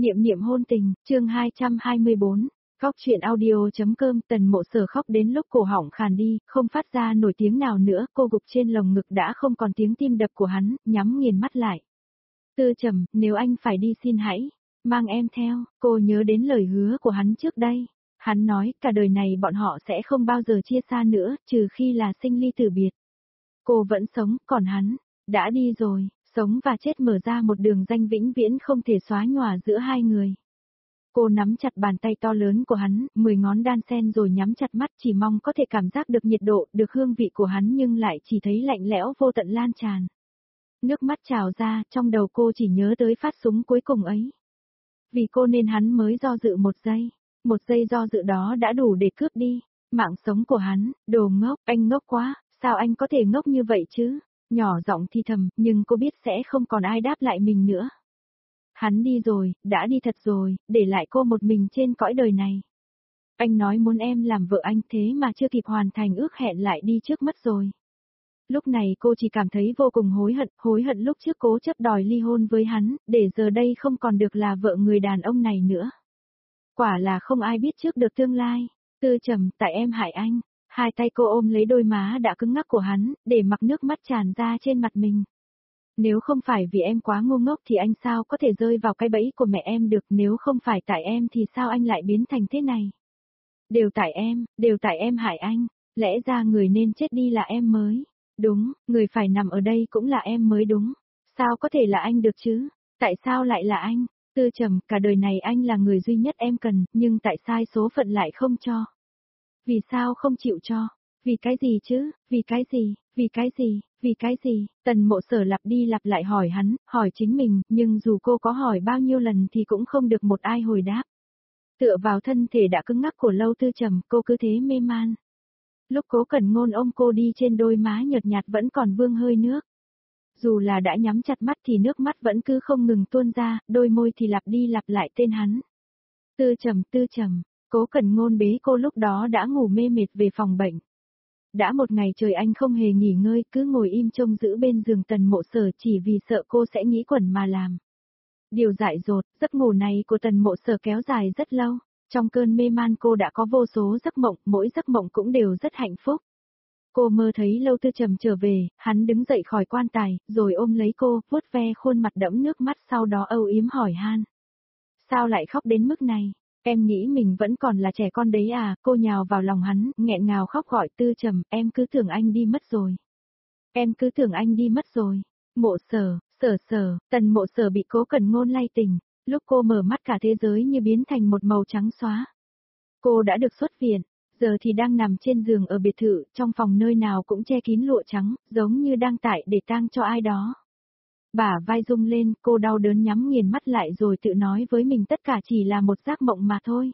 Niệm niệm hôn tình, chương 224, Góc truyện audio.com. Tần Mộ Sở khóc đến lúc cổ họng khàn đi, không phát ra nổi tiếng nào nữa, cô gục trên lồng ngực đã không còn tiếng tim đập của hắn, nhắm nghiền mắt lại. Tư Trầm, nếu anh phải đi xin hãy mang em theo. Cô nhớ đến lời hứa của hắn trước đây. Hắn nói, cả đời này bọn họ sẽ không bao giờ chia xa nữa, trừ khi là sinh ly tử biệt. Cô vẫn sống, còn hắn đã đi rồi. Sống và chết mở ra một đường ranh vĩnh viễn không thể xóa nhòa giữa hai người. Cô nắm chặt bàn tay to lớn của hắn, 10 ngón đan sen rồi nhắm chặt mắt, chỉ mong có thể cảm giác được nhiệt độ, được hương vị của hắn, nhưng lại chỉ thấy lạnh lẽo vô tận lan tràn. Nước mắt trào ra, trong đầu cô chỉ nhớ tới phát súng cuối cùng ấy. Vì cô nên hắn mới do dự một giây do dự đó đã đủ để cướp đi mạng sống của hắn. Đồ ngốc, anh ngốc quá, sao anh có thể ngốc như vậy chứ? Nhỏ giọng thì thầm, nhưng cô biết sẽ không còn ai đáp lại mình nữa. Hắn đi rồi, đã đi thật rồi, để lại cô một mình trên cõi đời này. Anh nói muốn em làm vợ anh, thế mà chưa kịp hoàn thành ước hẹn lại đi trước mất rồi. Lúc này cô chỉ cảm thấy vô cùng hối hận lúc trước cố chấp đòi ly hôn với hắn, để giờ đây không còn được là vợ người đàn ông này nữa. Quả là không ai biết trước được tương lai. Tư Trầm, tại em hại anh. Hai tay cô ôm lấy đôi má đã cứng ngắc của hắn, để mặc nước mắt tràn ra trên mặt mình. Nếu không phải vì em quá ngu ngốc thì anh sao có thể rơi vào cái bẫy của mẹ em được, nếu không phải tại em thì sao anh lại biến thành thế này? Đều tại em hại anh, lẽ ra người nên chết đi là em mới. Đúng, người phải nằm ở đây cũng là em mới đúng. Sao có thể là anh được chứ? Tại sao lại là anh? Tư Trầm, cả đời này anh là người duy nhất em cần, nhưng tại sao số phận lại không cho? Vì sao không chịu cho? Vì cái gì chứ? Vì cái gì? Vì cái gì? Vì cái gì? Tần Mộ Sở lặp đi lặp lại hỏi hắn, hỏi chính mình, nhưng dù cô có hỏi bao nhiêu lần thì cũng không được một ai hồi đáp. Tựa vào thân thể đã cứng ngắc của Lâu Tư Trầm, cô cứ thế mê man. Lúc Cố Cẩn Ngôn ôm cô đi, trên đôi má nhợt nhạt vẫn còn vương hơi nước. Dù là đã nhắm chặt mắt thì nước mắt vẫn cứ không ngừng tuôn ra, đôi môi thì lặp đi lặp lại tên hắn. Tư Trầm, Cố Cẩn Ngôn bế cô lúc đó đã ngủ mê mệt về phòng bệnh. Đã một ngày trời anh không hề nghỉ ngơi, cứ ngồi im trông giữ bên giường Tần Mộ Sở chỉ vì sợ cô sẽ nghĩ quẩn mà làm. Điều dại dột, giấc ngủ này của Tần Mộ Sở kéo dài rất lâu. Trong cơn mê man cô đã có vô số giấc mộng, mỗi giấc mộng cũng đều rất hạnh phúc. Cô mơ thấy Lâu Tư Trầm trở về, hắn đứng dậy khỏi quan tài, rồi ôm lấy cô, vuốt ve khuôn mặt đẫm nước mắt, sau đó âu yếm hỏi han. Sao lại khóc đến mức này? Em nghĩ mình vẫn còn là trẻ con đấy à? Cô nhào vào lòng hắn, nghẹn ngào khóc gọi. Tư Trầm, em cứ tưởng anh đi mất rồi. Em cứ tưởng anh đi mất rồi. Mộ Sở, Tần Mộ Sở bị Cố Cẩn Ngôn lay tỉnh. Lúc cô mở mắt cả thế giới như biến thành một màu trắng xóa. Cô đã được xuất viện, giờ thì đang nằm trên giường ở biệt thự, trong phòng nơi nào cũng che kín lụa trắng, giống như đang tại để tang cho ai đó. Bả vai rung lên, cô đau đớn nhắm nghiền mắt lại rồi tự nói với mình tất cả chỉ là một giấc mộng mà thôi.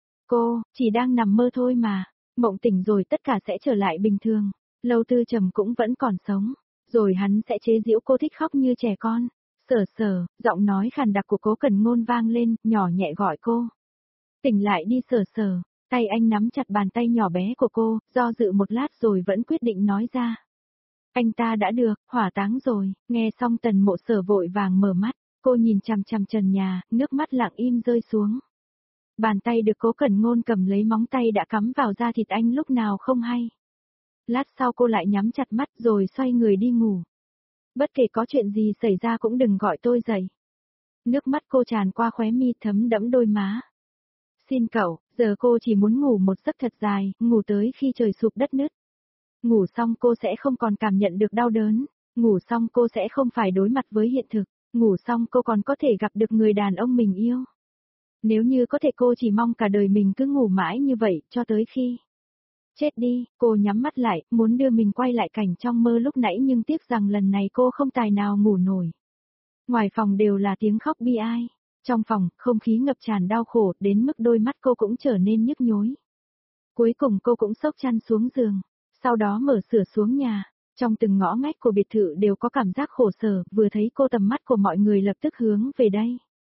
Cô, chỉ đang nằm mơ thôi mà, mộng tỉnh rồi tất cả sẽ trở lại bình thường. Lâu Tư Trầm cũng vẫn còn sống, rồi hắn sẽ chế giễu cô thích khóc như trẻ con. Sở, giọng nói khàn đặc của Cố Cẩn Ngôn vang lên, nhỏ nhẹ gọi cô. Tỉnh lại đi Sở. Tay anh nắm chặt bàn tay nhỏ bé của cô, do dự một lát rồi vẫn quyết định nói ra. Anh ta đã được, hỏa táng rồi. Nghe xong Tần Mộ Sở vội vàng mở mắt, cô nhìn chằm chằm trần nhà, nước mắt lặng im rơi xuống. Bàn tay được Cố Cẩn Ngôn cầm lấy, móng tay đã cắm vào da thịt anh lúc nào không hay. Lát sau cô lại nhắm chặt mắt rồi xoay người đi ngủ. Bất kể có chuyện gì xảy ra cũng đừng gọi tôi dậy. Nước mắt cô tràn qua khóe mi thấm đẫm đôi má. Xin cậu, giờ cô chỉ muốn ngủ một giấc thật dài, ngủ tới khi trời sụp đất nứt. Ngủ xong cô sẽ không còn cảm nhận được đau đớn, ngủ xong cô sẽ không phải đối mặt với hiện thực, ngủ xong cô còn có thể gặp được người đàn ông mình yêu. Nếu như có thể cô chỉ mong cả đời mình cứ ngủ mãi như vậy, cho tới khi chết đi. Cô nhắm mắt lại, muốn đưa mình quay lại cảnh trong mơ lúc nãy, nhưng tiếc rằng lần này cô không tài nào ngủ nổi. Ngoài phòng đều là tiếng khóc bi ai. Trong phòng, không khí ngập tràn đau khổ, đến mức đôi mắt cô cũng trở nên nhức nhối. Cuối cùng cô cũng xốc chăn xuống giường, sau đó mở cửa xuống nhà. Trong từng ngõ ngách của biệt thự đều có cảm giác khổ sở, vừa thấy cô tầm mắt của mọi người lập tức hướng về đây.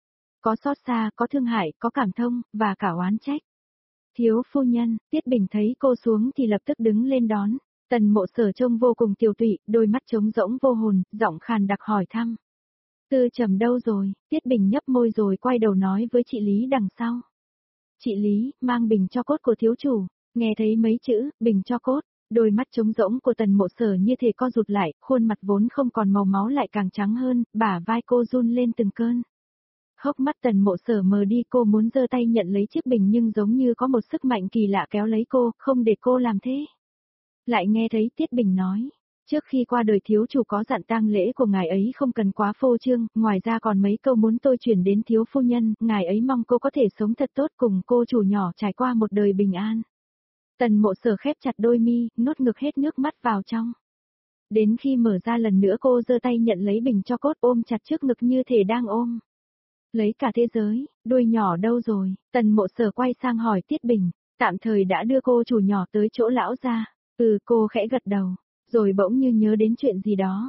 Có xót xa, có thương hại, có cảm thông, và cả oán trách. Thiếu phu nhân, Tiết Bình thấy cô xuống thì lập tức đứng lên đón. Tần Mộ Sở trông vô cùng tiều tụy, đôi mắt trống rỗng vô hồn, giọng khàn đặc hỏi thăm. Tư Trầm đâu rồi? Tiết Bình nhấp môi rồi quay đầu nói với chị Lý đằng sau. Chị Lý, mang bình cho cốt của thiếu chủ. Nghe thấy mấy chữ, bình cho cốt. Đôi mắt trống rỗng của Tần Mộ Sở như thể co rụt lại, khuôn mặt vốn không còn màu máu lại càng trắng hơn, bả vai cô run lên từng cơn. Hốc mắt Tần Mộ Sở mờ đi, cô muốn giơ tay nhận lấy chiếc bình nhưng giống như có một sức mạnh kỳ lạ kéo lấy cô, không để cô làm thế. Lại nghe thấy Tiết Bình nói, trước khi qua đời thiếu chủ có dặn tang lễ của ngài ấy không cần quá phô trương, ngoài ra còn mấy câu muốn tôi chuyển đến thiếu phu nhân, ngài ấy mong cô có thể sống thật tốt cùng cô chủ nhỏ trải qua một đời bình an. Tần Mộ Sở khép chặt đôi mi, nuốt ngược hết nước mắt vào trong. Đến khi mở ra lần nữa cô giơ tay nhận lấy bình cho cốt ôm chặt trước ngực như thể đang ôm lấy cả thế giới, đuôi nhỏ đâu rồi? Tần Mộ Sở quay sang hỏi Tiết Bình, tạm thời đã đưa cô chủ nhỏ tới chỗ lão gia. Cô khẽ gật đầu, rồi bỗng như nhớ đến chuyện gì đó.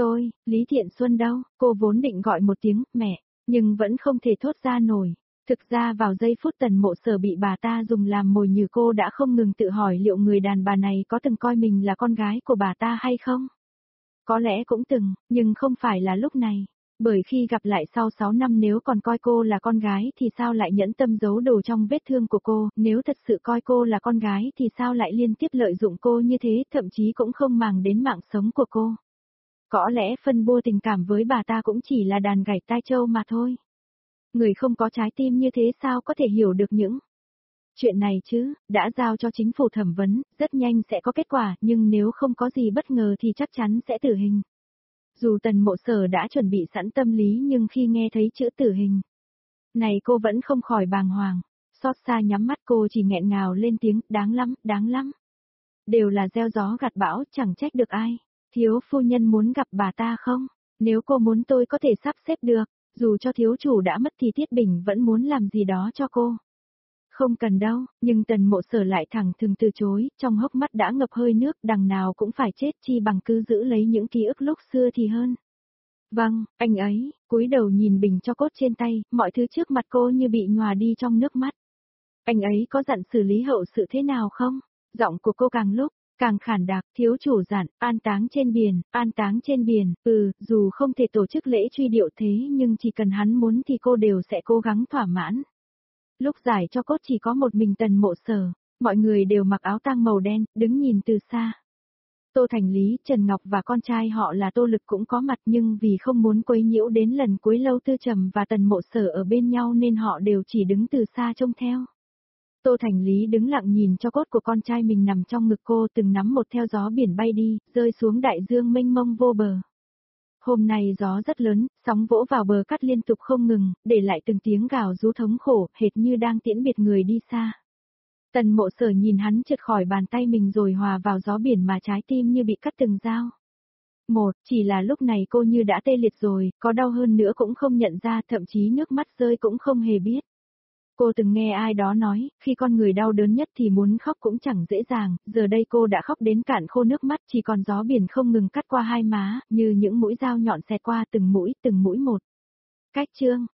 Lý Thiện Xuân đâu? Cô vốn định gọi một tiếng, mẹ, nhưng vẫn không thể thốt ra nổi. Thực ra vào giây phút Tần Mộ Sở bị bà ta dùng làm mồi nhử cô đã không ngừng tự hỏi liệu người đàn bà này có từng coi mình là con gái của bà ta hay không? Có lẽ cũng từng, nhưng không phải là lúc này. Bởi khi gặp lại sau 6 năm nếu còn coi cô là con gái thì sao lại nhẫn tâm giấu đồ trong vết thương của cô, nếu thật sự coi cô là con gái thì sao lại liên tiếp lợi dụng cô như thế, thậm chí cũng không màng đến mạng sống của cô. Có lẽ phân bua tình cảm với bà ta cũng chỉ là đàn gảy tai trâu mà thôi. Người không có trái tim như thế sao có thể hiểu được những chuyện này chứ, đã giao cho chính phủ thẩm vấn, rất nhanh sẽ có kết quả, nhưng nếu không có gì bất ngờ thì chắc chắn sẽ tử hình. Dù Tần Mộ Sở đã chuẩn bị sẵn tâm lý nhưng khi nghe thấy chữ tử hình này cô vẫn không khỏi bàng hoàng, xót xa nhắm mắt cô chỉ nghẹn ngào lên tiếng, đáng lắm, đáng lắm. Đều là gieo gió gặt bão, chẳng trách được ai. Thiếu phu nhân muốn gặp bà ta không? Nếu cô muốn tôi có thể sắp xếp được, dù cho thiếu chủ đã mất thì Tiết Bình vẫn muốn làm gì đó cho cô. Không cần đâu, nhưng Tần Mộ Sở lại thẳng thừng từ chối, trong hốc mắt đã ngập hơi nước, đằng nào cũng phải chết chi bằng cứ giữ lấy những ký ức lúc xưa thì hơn. Vâng, anh ấy, cúi đầu nhìn bình cho cốt trên tay, mọi thứ trước mặt cô như bị nhòa đi trong nước mắt. Anh ấy có dặn xử lý hậu sự thế nào không? Giọng của cô càng lúc càng khản đặc, thiếu chủ dặn, an táng trên biển, dù không thể tổ chức lễ truy điệu thế nhưng chỉ cần hắn muốn thì cô đều sẽ cố gắng thỏa mãn. Lúc giải cho cốt chỉ có một mình Tần Mộ Sở, mọi người đều mặc áo tang màu đen, đứng nhìn từ xa. Tô Thành Lý, Trần Ngọc và con trai họ là Tô Lực cũng có mặt nhưng vì không muốn quấy nhiễu đến lần cuối Lâu Tư Trầm và Tần Mộ Sở ở bên nhau nên họ đều chỉ đứng từ xa trông theo. Tô Thành Lý đứng lặng nhìn cho cốt của con trai mình nằm trong ngực cô từng nắm một theo gió biển bay đi, rơi xuống đại dương mênh mông vô bờ. Hôm nay gió rất lớn, sóng vỗ vào bờ cát liên tục không ngừng, để lại từng tiếng gào rú thống khổ, hệt như đang tiễn biệt người đi xa. Tần Mộ Sở nhìn hắn trượt khỏi bàn tay mình rồi hòa vào gió biển mà trái tim như bị cắt từng dao. Chỉ là lúc này cô như đã tê liệt rồi, có đau hơn nữa cũng không nhận ra, thậm chí nước mắt rơi cũng không hề biết. Cô từng nghe ai đó nói, khi con người đau đớn nhất thì muốn khóc cũng chẳng dễ dàng, giờ đây cô đã khóc đến cạn khô nước mắt, chỉ còn gió biển không ngừng cắt qua hai má, như những mũi dao nhọn xẹt qua từng mũi một. Cách chương